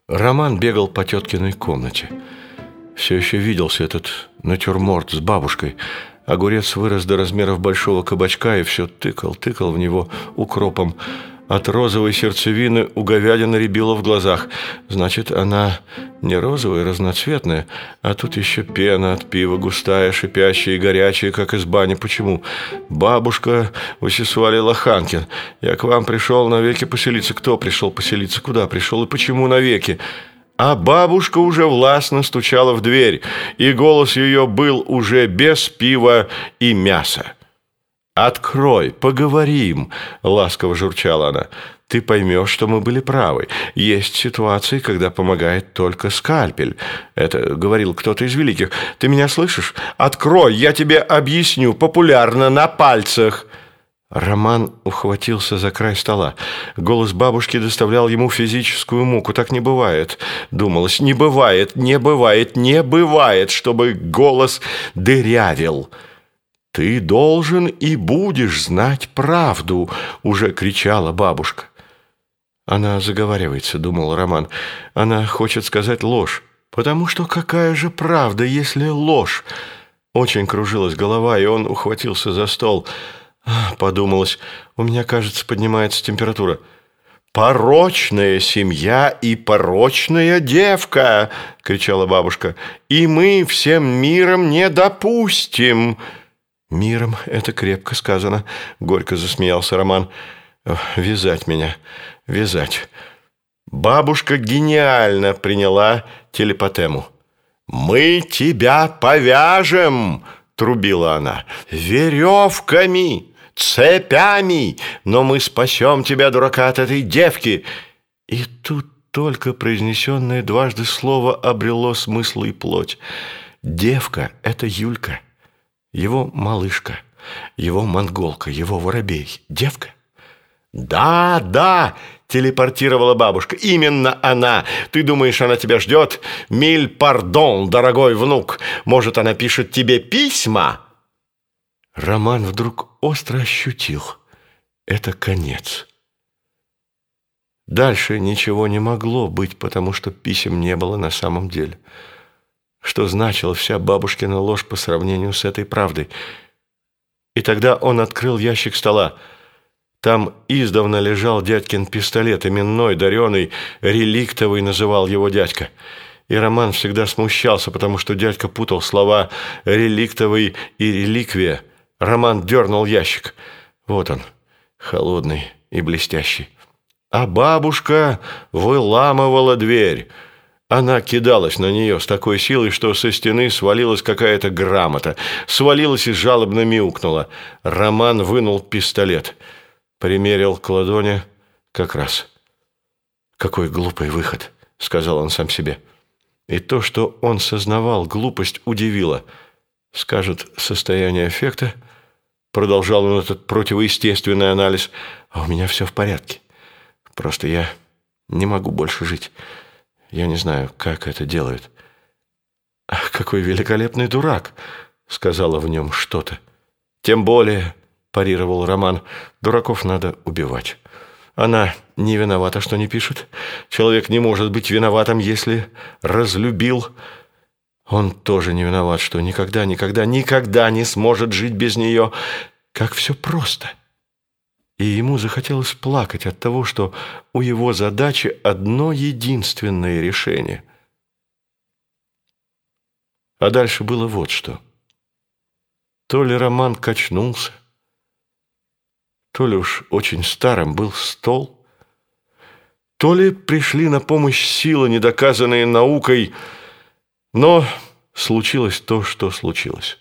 Роман бегал по теткиной комнате. Все еще виделся этот натюрморт с бабушкой. Огурец вырос до размеров большого кабачка и все тыкал в него укропом. От розовой сердцевины у говядины рябило в глазах. Значит, она не розовая, разноцветная, а тут еще пена от пива, густая, шипящая и горячая, как из бани. Почему? Бабушка Васисуалий Лоханкин. Я к вам пришел навеки поселиться. Кто пришел поселиться? Куда пришел и почему навеки? А бабушка уже властно стучала в дверь, и голос ее был уже без пива и мяса. «Открой, поговорим», — ласково журчала она. «Ты поймешь, что мы были правы. Есть ситуации, когда помогает только скальпель. Это говорил кто-то из великих. Ты меня слышишь? Открой, я тебе объясню, популярно, на пальцах». Роман ухватился за край стола. Голос бабушки доставлял ему физическую муку. Так не бывает, думалось. Не бывает, чтобы голос дырявил. «Ты должен и будешь знать правду», — уже кричала бабушка. «Она заговаривается», — думал Роман. «Она хочет сказать ложь. Потому что какая же правда, если ложь?» Очень кружилась голова, и он ухватился за стол. Подумалось, у меня, кажется, поднимается температура. «Порочная семья и порочная девка!» — кричала бабушка. «И мы всем миром не допустим!» «Миром — это крепко сказано», — горько засмеялся Роман. «Вязать меня, вязать». Бабушка гениально приняла телепатему. «Мы тебя повяжем!» — трубила она. «Веревками, цепями, но мы спасем тебя, дурака, от этой девки!» И тут только произнесенное дважды слово обрело смысл и плоть. Девка — это Юлька. Его малышка, его монголка, его воробей. Девка? «Да, — телепортировала бабушка, — именно она. Ты думаешь, она тебя ждет? Миль пардон, дорогой внук. Может, она пишет тебе письма?» Роман вдруг остро ощутил. Это конец. Дальше ничего не могло быть, потому что писем не было на самом деле. Что значила вся бабушкина ложь по сравнению с этой правдой? И тогда он открыл ящик стола. Там издавна лежал дядькин пистолет, именной, дареный, реликтовый называл его дядька. И Роман всегда смущался, потому что дядька путал слова «реликтовый» и «реликвия». Роман дернул ящик. Вот он, холодный и блестящий. А бабушка выламывала дверь. Она кидалась на нее с такой силой, что со стены свалилась какая-то грамота. Свалилась и жалобно мяукнула. Роман вынул пистолет. Примерил к ладони как раз. «Какой глупый выход», — сказал он сам себе. И то, что он сознавал, глупость удивила. Скажет, состояние аффекта. Продолжал он этот противоестественный анализ. «А у меня все в порядке. Просто я не могу больше жить. Я не знаю, как это делают». «Ах, какой великолепный дурак!» — сказала в нем что-то. «Тем более, — парировал Роман, — дураков надо убивать. Она не виновата, что не пишет. Человек не может быть виноватым, если разлюбил. Он тоже не виноват, что никогда не сможет жить без нее. Как все просто!» И ему захотелось плакать от того, что у его задачи одно единственное решение. А дальше было вот что. То ли Роман качнулся, то ли уж очень старым был стол, то ли пришли на помощь силы, недоказанные наукой, но случилось то, что случилось.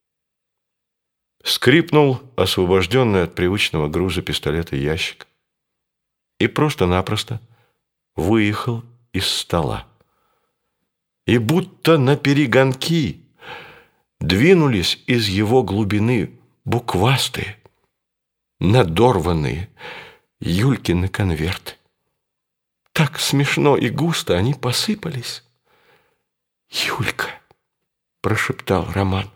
Скрипнул освобожденный от привычного груза пистолета ящик и просто-напросто выехал из стола. И будто наперегонки двинулись из его глубины буквастые, надорванные Юлькины конверты. Так смешно и густо они посыпались. «Юлька!» – прошептал Роман.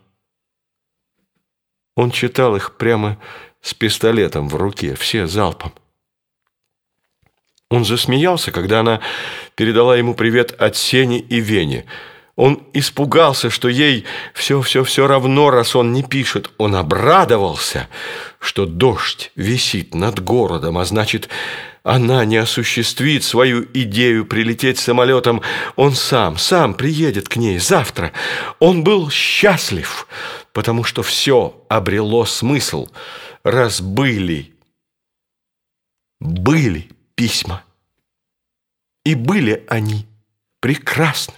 Он читал их прямо с пистолетом в руке, все залпом. Он засмеялся, когда она передала ему привет от Сени и Вени. Он испугался, что ей все равно, раз он не пишет. Он обрадовался, что дождь висит над городом, а значит, она не осуществит свою идею прилететь самолетом. Он сам приедет к ней завтра. Он был счастлив, потому что все обрело смысл, раз были письма. И были они прекрасны.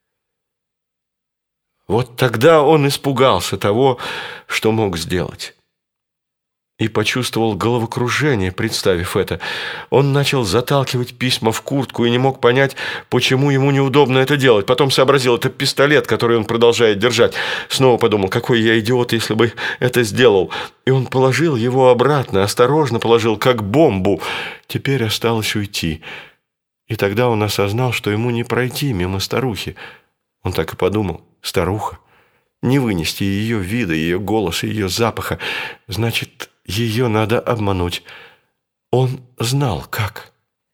Вот тогда он испугался того, что мог сделать. И почувствовал головокружение, представив это. Он начал заталкивать письма в куртку и не мог понять, почему ему неудобно это делать. Потом сообразил, это пистолет, который он продолжает держать. Снова подумал, какой я идиот, если бы это сделал. И он положил его обратно, осторожно положил, как бомбу. Теперь осталось уйти. И тогда он осознал, что ему не пройти мимо старухи. Он так и подумал, старуха. Не вынести ее вида, ее голоса, ее запаха. Значит, ее надо обмануть. Он знал, как.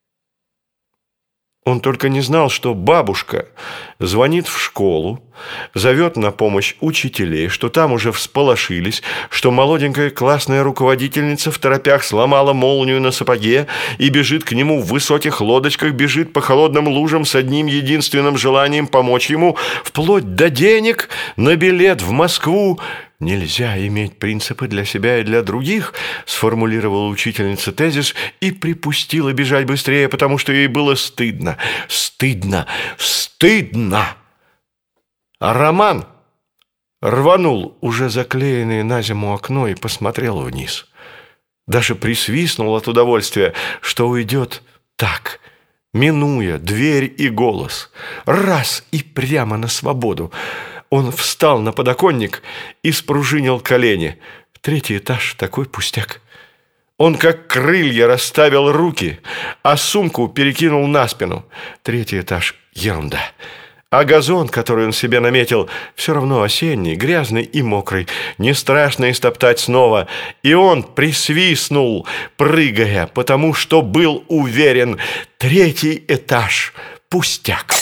Он только не знал, что бабушка звонит в школу, зовет на помощь учителей, что там уже всполошились, что молоденькая классная руководительница в торопях сломала молнию на сапоге и бежит к нему в высоких лодочках, бежит по холодным лужам с одним единственным желанием помочь ему, вплоть до денег на билет в Москву. «Нельзя иметь принципы для себя и для других», сформулировала учительница тезис и припустила бежать быстрее, потому что ей было стыдно. Стыдно! Стыдно! А Роман рванул уже заклеенное на зиму окно и посмотрел вниз. Даже присвистнул от удовольствия, что уйдет так, минуя дверь и голос. Раз и прямо на свободу. Он встал на подоконник и спружинил колени. 3-й этаж – такой пустяк. Он как крылья расставил руки, а сумку перекинул на спину. 3-й этаж – ерунда. А газон, который он себе наметил, все равно осенний, грязный и мокрый. Не страшно истоптать снова. И он присвистнул, прыгая, потому что был уверен – 3-й этаж – пустяк.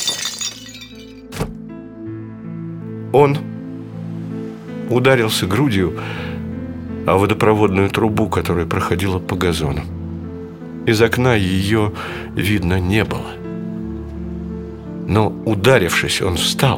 Он ударился грудью о водопроводную трубу, которая проходила по газону. Из окна ее видно не было. Но, ударившись, он встал,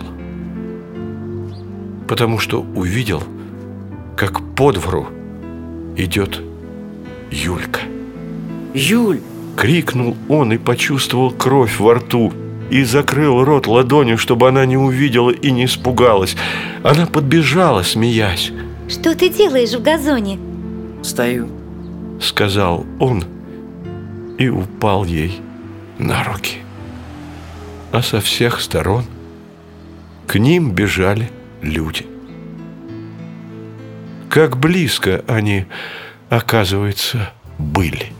потому что увидел, как по двору идет Юлька. «Юль!» — крикнул он и почувствовал кровь во рту. И закрыл рот ладонью, чтобы она не увидела и не испугалась. Она подбежала, смеясь. «Что ты делаешь в газоне?» «Стою», — сказал он и упал ей на руки. А со всех сторон к ним бежали люди. Как близко они, оказывается, были.